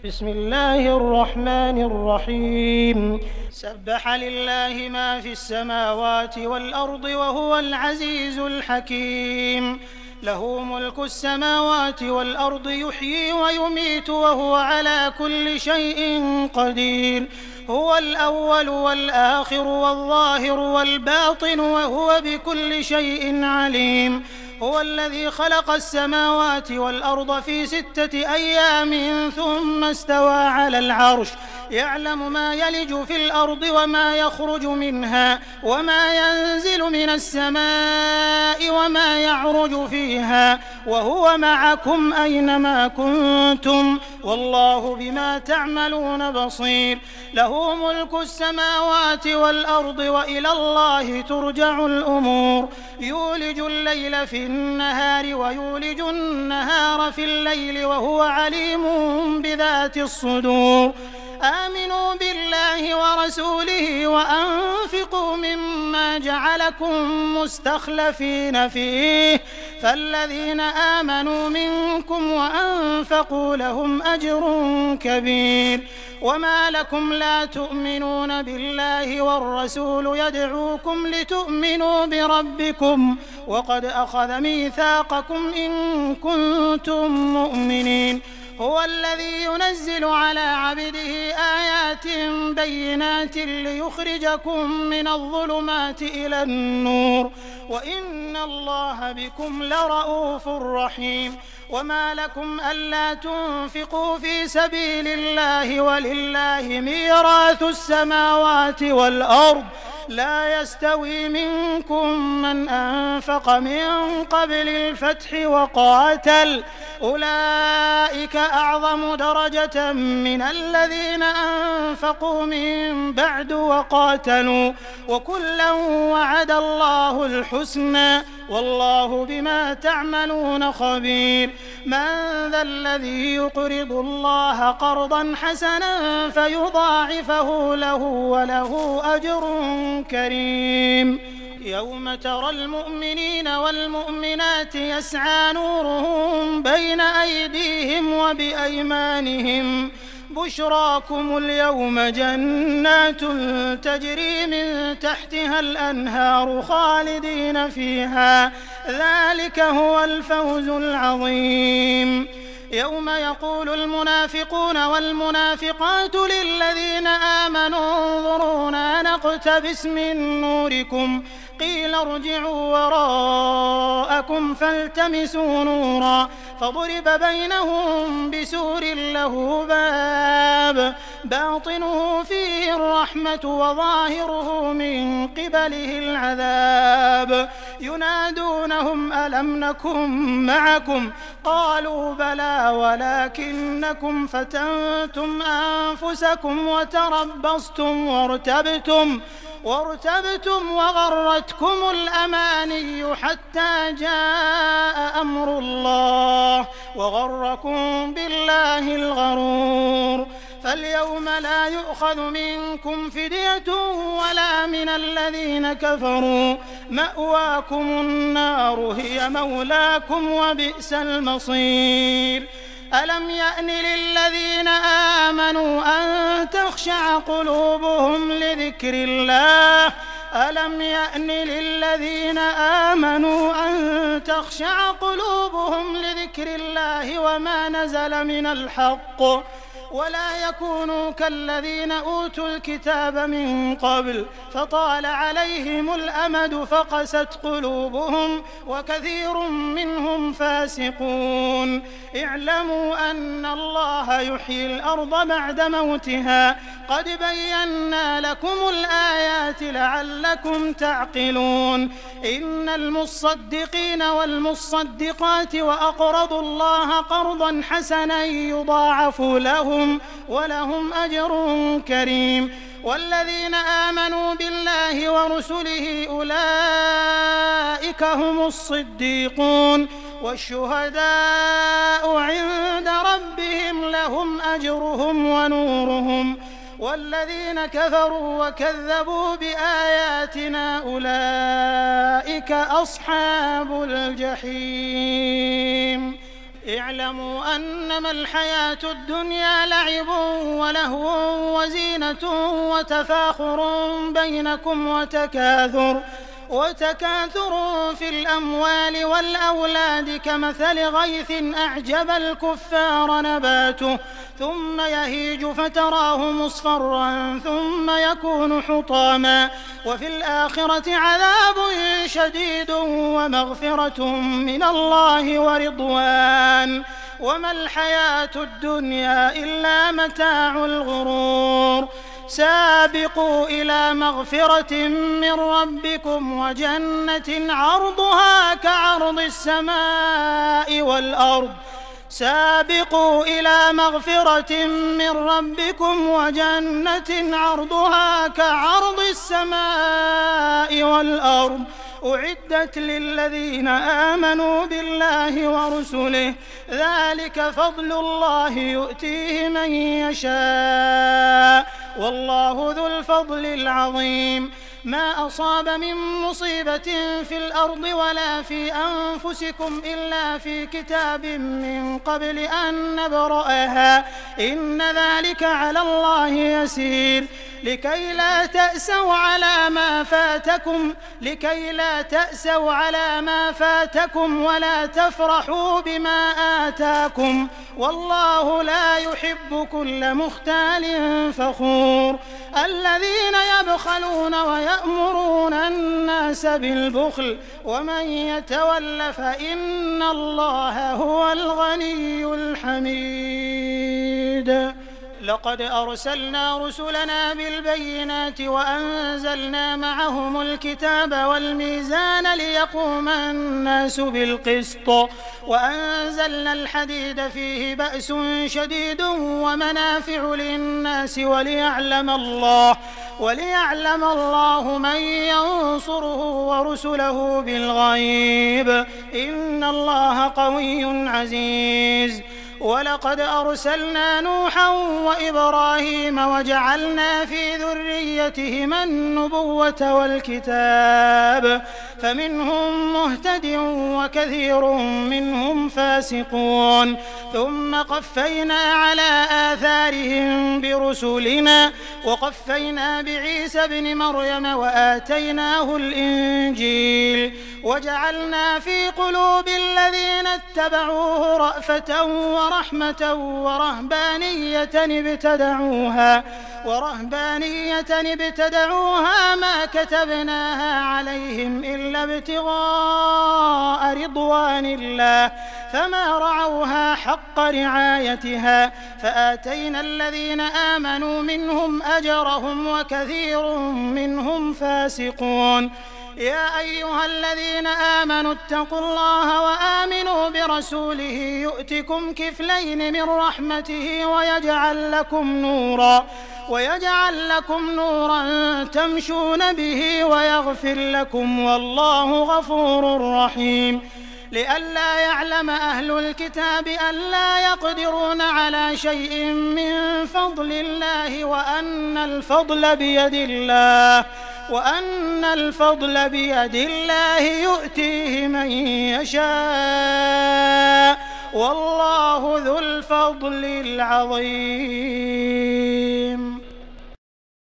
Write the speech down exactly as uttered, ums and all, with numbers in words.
بسم الله الرحمن الرحيم سبح لله ما في السماوات والأرض وهو العزيز الحكيم له ملك السماوات والأرض يحيي ويميت وهو على كل شيء قدير هو الأول والآخر والظاهر والباطن وهو بكل شيء عليم هو الذي خلق السماوات والأرض في ستة أيام ثم استوى على العرش يعلم ما يلج في الأرض وما يخرج منها وما ينزل من السماء وما يعرج فيها وهو معكم أينما كنتم والله بما تعملون بصير له ملك السماوات والأرض وإلى الله ترجع الأمور يولج الليل في النهار ويولج النهار في الليل وهو عليم بذات الصدور آمنوا بالله ورسوله وأنفقوا مما جعلكم مستخلفين فيه فالذين آمنوا منكم وأنفقوا لهم أجر كبير وما لكم لا تؤمنون بالله والرسول يدعوكم لتؤمنوا بربكم وقد أخذ ميثاقكم إن كنتم مؤمنين هو الذي ينزل على عبده آيات بينات ليخرجكم من الظلمات إلى النور وإن الله بكم لرءوف رحيم وما لكم ألا تنفقوا في سبيل الله ولله ميراث السماوات والأرض لا يستوي منكم من أنفق من قبل الفتح وقاتل أولئك أعظم درجة من الذين أنفقوا من بعد وقاتلوا وكلا وعد الله الحسنى والله بما تعملون خبير من ذا الذي يقرض الله قرضا حسنا فيضاعفه له وله أجر كريم يوم ترى المؤمنين والمؤمنات يسعى نورهم بين أيديهم وبأيمانهم بشراكم اليوم جنات تجري من تحتها الأنهار خالدين فيها ذلك هو الفوز العظيم يوم يقول المنافقون والمنافقات للذين آمنوا انظرونا نقتبس من نوركم قيل ارجعوا وراءكم فالتمسوا نورا فضرب بينهم بسور له باب باطنه فيه الرحمة وظاهره من قبله العذاب ينادونهم ألم نكن معكم قالوا بلى ولكنكم فتنتم أنفسكم وتربصتم وارتبتم وارتبتم وغرتكم الأماني حتى جاء أمر الله وغركم بالله الغرور فاليوم لا يؤخذ منكم فدية ولا من الذين كفروا مأواكم النار هي مولاكم وبئس المصير ألم يأن للذين آمنوا أن تخشع قلوبهم لذكر الله ألم يأن للذين آمنوا أن تخشع قلوبهم لذكر الله وما نزل من الحق ولا يكونوا كالذين أوتوا الكتاب من قبل فطال عليهم الأمد فقست قلوبهم وكثير منهم فاسقون اعلموا أن الله يحيي الأرض بعد موتها قد بينا لكم الآيات لعلكم تعقلون إن المصدقين والمصدقات وأقرضوا الله قرضا حسنا يضاعف لهم ولهم أجر كريم والذين آمنوا بالله ورسله أولئك هم الصديقون والشهداء عند ربهم لهم أجرهم ونورهم والذين كفروا وكذبوا بآياتنا أولئك أصحاب الجحيم اعلموا أنما الحياة الدنيا لعب ولهو وزينة وتفاخر بينكم وتكاثر وتكاثر في الأموال والأولاد كمثل غيث أعجب الكفار نباته ثم يهيج فتراه مصفرا ثم يكون حطاما وفي الآخرة عذاب شديد ومغفرة من الله ورضوان وما الحياة الدنيا إلا متاع الغرور سابقوا إلى مغفرة من ربكم وجنة عرضها كعرض السماء والأرض سابقوا إلى مغفرة من ربكم وجنة عرضها كعرض السماء والأرض أعدت للذين آمنوا بالله ورسله ذلك فضل الله يؤتيه من يشاء والله ذو الفضل العظيم ما أصاب من مصيبة في الأرض ولا في أنفسكم إلا في كتاب من قبل أن نبرأها إن ذلك على الله يسير لكي لا تأسوا على ما فاتكم لكي لا تأسوا على ما فاتكم ولا تفرحوا بما آتاكم والله لا يحب كل مختال فخور الذين يبخلون ويأمرون الناس بالبخل ومن يتول فإن الله هو الغني الحميد لقد أرسلنا رسلنا بالبينات وأنزلنا معهم الكتاب والميزان ليقوم الناس بالقسط وأنزلنا الحديد فيه بأس شديد ومنافع للناس وليعلم الله وليعلم الله من ينصره ورسله بالغيب إن الله قوي عزيز ولقد أرسلنا نوحا وإبراهيم وجعلنا في ذريتهما النبوة والكتاب فمنهم مهتد وكثير منهم فاسقون ثم قفينا على آثارهم برسلنا وقفينا بعيسى ابن مريم وآتيناه الإنجيل وجعلنا في قلوب الذين اتبعوه رأفة ورحمة ورهبانية ابتدعوها ورهبانية ابتدعوها ما كتبناها عليهم إلا ابتغاء رضوان الله فما رعوها حق رعايتها فآتينا الذين آمنوا منهم أجرهم وكثير منهم فاسقون يا أيها الذين آمنوا اتقوا الله وآمنوا برسوله يؤتكم كفلين من رحمته ويجعل لكم نورا ويجعل لكم نورا تمشون به ويغفر لكم والله غفور رحيم لئلا يعلم أهل الكتاب ألا يقدرون على شيء من فضل الله وأن الفضل بيد الله وأن الفضل بيد الله يؤتيه من يشاء والله ذو الفضل العظيم